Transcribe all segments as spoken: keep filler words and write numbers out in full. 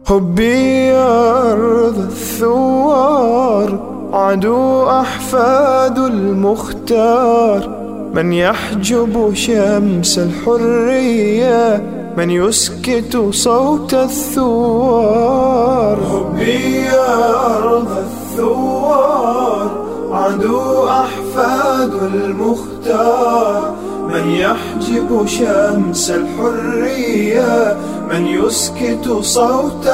حبي يا أرض الثوار، عدو أحفاد المختار، من يحجب شمس الحرية، من يسكت صوت الثوار. حبي يا أرض الثوار، عدو أحفاد المختار، من يحجب شمس الحرية، من يسكت صوت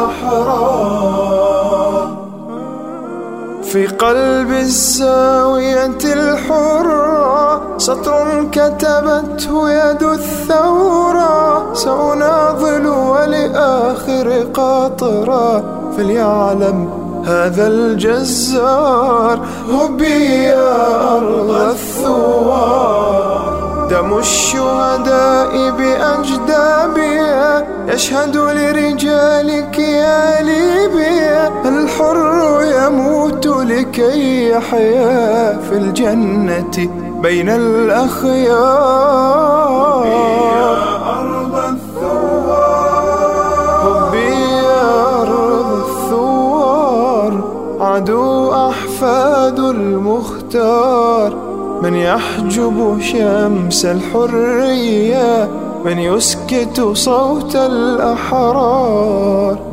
الأحرار. في قلب الزاوية الحرة سطر كتبته يد الثورة، سأناضل ولآخر قاطرة، فليعلم هذا الجزار. حبي يا أرض الثوار، دم الشهداء بأجدابها يشهد لرجالك يا ليبيا، الحر يموت لكي يحيا في الجنة بين الأخيار. حبي يا أرض الثوار، حبي يا أرض الثوار، عدو أحفاد المختار، من يحجب شمس الحرية، من يسكت صوت الأحرار.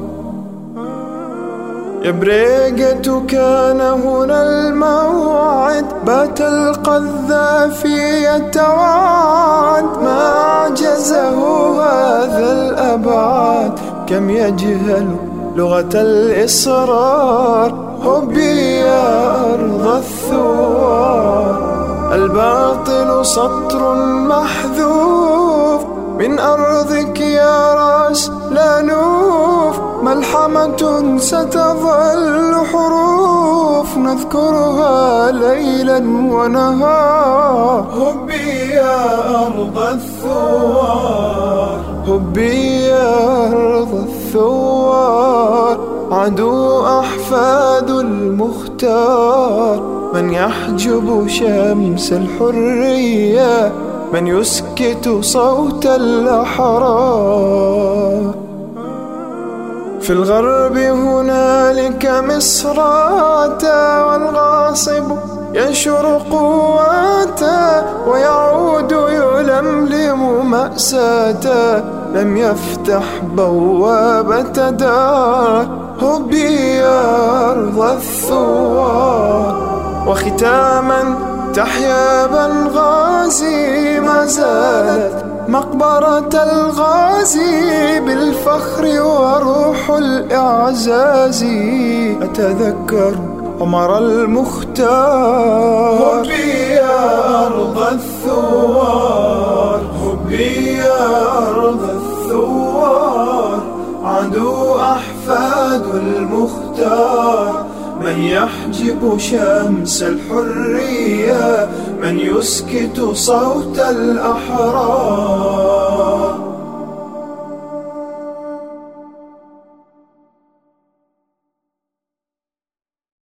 يا بريقة كان هنا الموعد، بات القذافي يتوعد، ما أعجزه هذا الأبعاد، كم يجهل لغة الإصرار. حبي يا أرض الثوار، الباطل سطر محذوف، من أرضك يا راس لا نوف، ملحمة ستظل حروف، نذكرها ليلا ونهار. حبي يا أرض الثوار، حبي يا أرض الثوار، عدو أحفاد المختار، من يحجب شمس الحرية، من يسكت صوت الأحرار. في الغرب هنالك مصراتا، والغاصب ينشر قواتا، ويعود يلملم مأساتا، لم يفتح بوابة دار. حبي يا أرض الثوار، وختاما تحيا بنغازي، ما زالت مقبرة الغازي بالفخر وروح الإعزاز، أتذكر عمر المختار. حبي يا أرض الثوار، حبي يا أرض الثوار، عدو أحفاد المختار، من يحجب شمس الحرية، من يسكت صوت الأحرار.